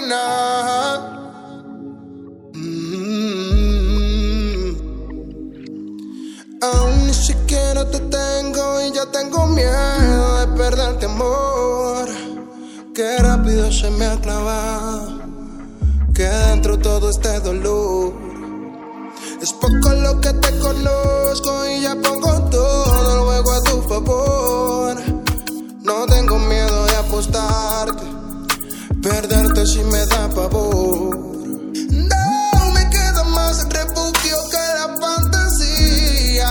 nada. Aún ni siquiera te tengo y ya tengo miedo de perderte, amor. Qué rápido se me ha clavado, que dentro todo este dolor. Es poco lo que te conozco y ya pongo todo el juego a tu favor. No tengo miedo de apostarte, perderte si me da pavor. No me queda más refugio que la fantasía.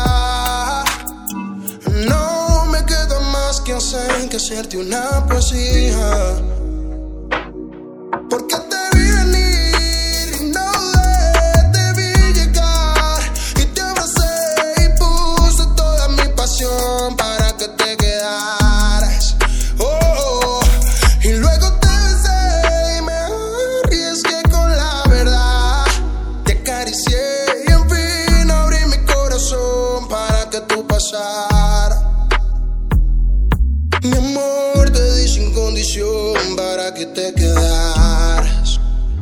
No me queda más que hacer que hacerte una poesía. Porque te vi venir y no te vi llegar, y te abracé y puse toda mi pasión para que te quedaras. Oh, y luego te besé y me arriesgué con la verdad. Te acaricié y en fin abrí mi corazón para que tú pasaras. Mi amor, te di sin condición para que te quedaras.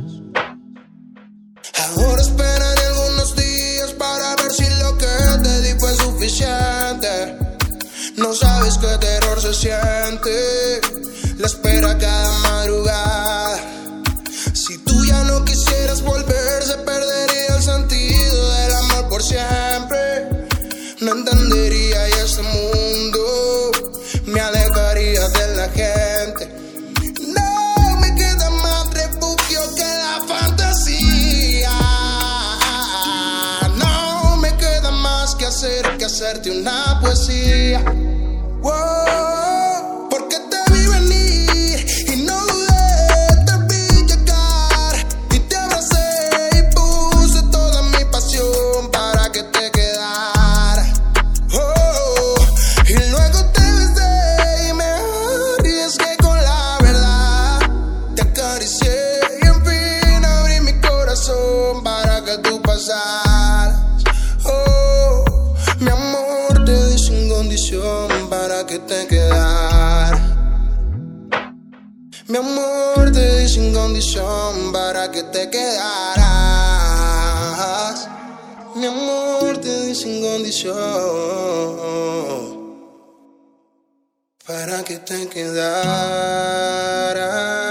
Ahora esperaré algunos días para ver si lo que te di fue suficiente. No sabes qué terror se siente la espera cada madrugada. Si tú ya no quisieras volver, se perdería el sentido del amor por siempre. No entendería ya este mundo, me alejaría de la gente. No me queda más refugio que la fantasía. No me queda más que hacer que hacerte una poesía. Wow, porque te vi venir y no dudé, te vi llegar, y te abracé y puse toda mi pasión para que te quedaras. Oh, y luego te besé y me arriesgué con la verdad. Te acaricié y en fin abrí mi corazón para que tú pasaras. Oh, mi amor, te di sin condición para que te quedaras. Mi amor, te di sin condición para que te quedaras. Mi amor, te di sin condición para que te quedaras.